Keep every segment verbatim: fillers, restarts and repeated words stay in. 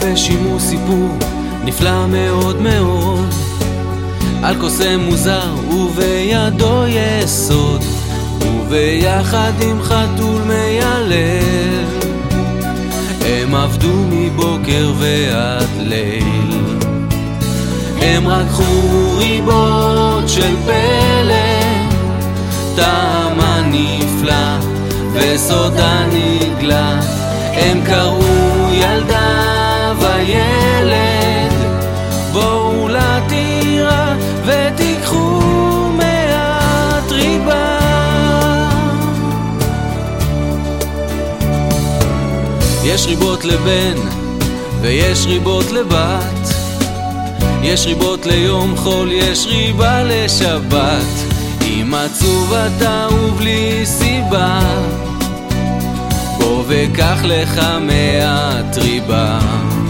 ושימו סיפור נפלא מאוד מאוד על קוסם מוזר ובידו יסוד, וביחד עם חתול מיילל הם עבדו מבוקר ועד ליל. הם רקחו ריבות של פלא, טעמה נפלא וסודה נגלה. הם קראו ילדה וילד, בואו לטירה ותיקחו מעט ריבה. יש ריבות לבן ויש ריבות לבת, יש ריבות ליום חול, יש ריבה לשבת. אם עצוב אתה ובלי סיבה, בוא וקח לך מעט ריבה.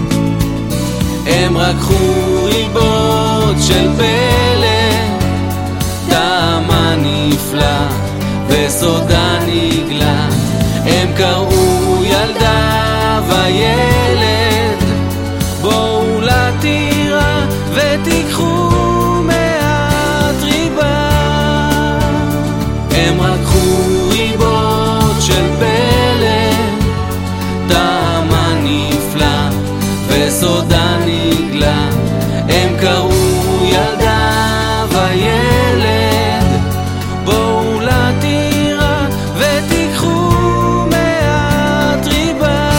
הם רקחו ריבות של פלא, טעמה נפלא וסודה נגלה. הם קראו ילדה וילד, בואו לטירה ותיקחו מעט ריבה. הם רקחו ריבות של פלא, טעמה נפלא וסודה נגלה. הם קראו ילדה וילד, בואו לטירה ותיקחו מעט ריבה.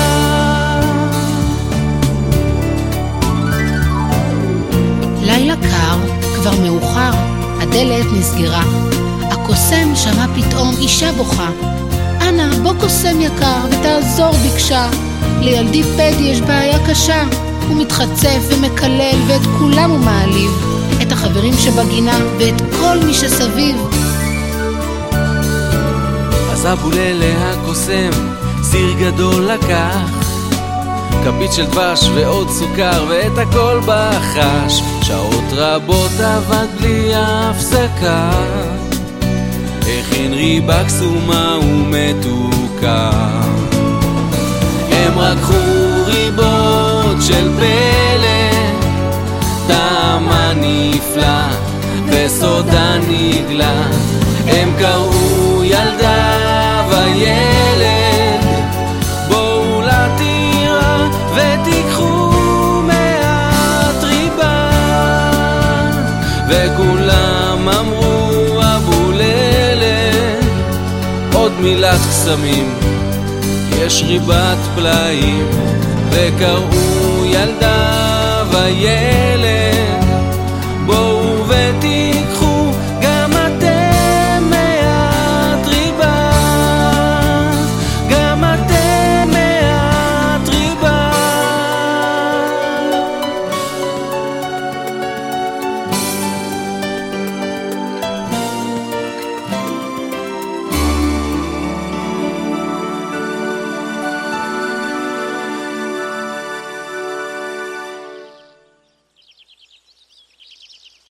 לילה קר, כבר מאוחר, הדלת נסגרה. הקוסם שמע פתאום אישה בוכה. אנא, בוא קוסם יקר ותעזור ביקשה, לילדי פדי יש בעיה קשה. הוא מתחצף ומקלל ואת כולם הוא מעליב, את החברים שבגינה ואת כל מי שסביב. אז אבוללה הקוסם סיר גדול לקח, כפית של דבש ועוד סוכר ואת הכל בחש. שעות רבות עבד בלי הפסקה, הכין ריבה קסומה ומתוקה. הם רקחו ריבות של פלא, טעמה נפלא וסודה נגלה. הם קראו ילדה וילד, בואו לטירה ותיקחו מעט ריבה. וכולם אמרו אבוללה, עוד מילת קסמים, יש ריבת פלאים. וקראו ילדה וילד,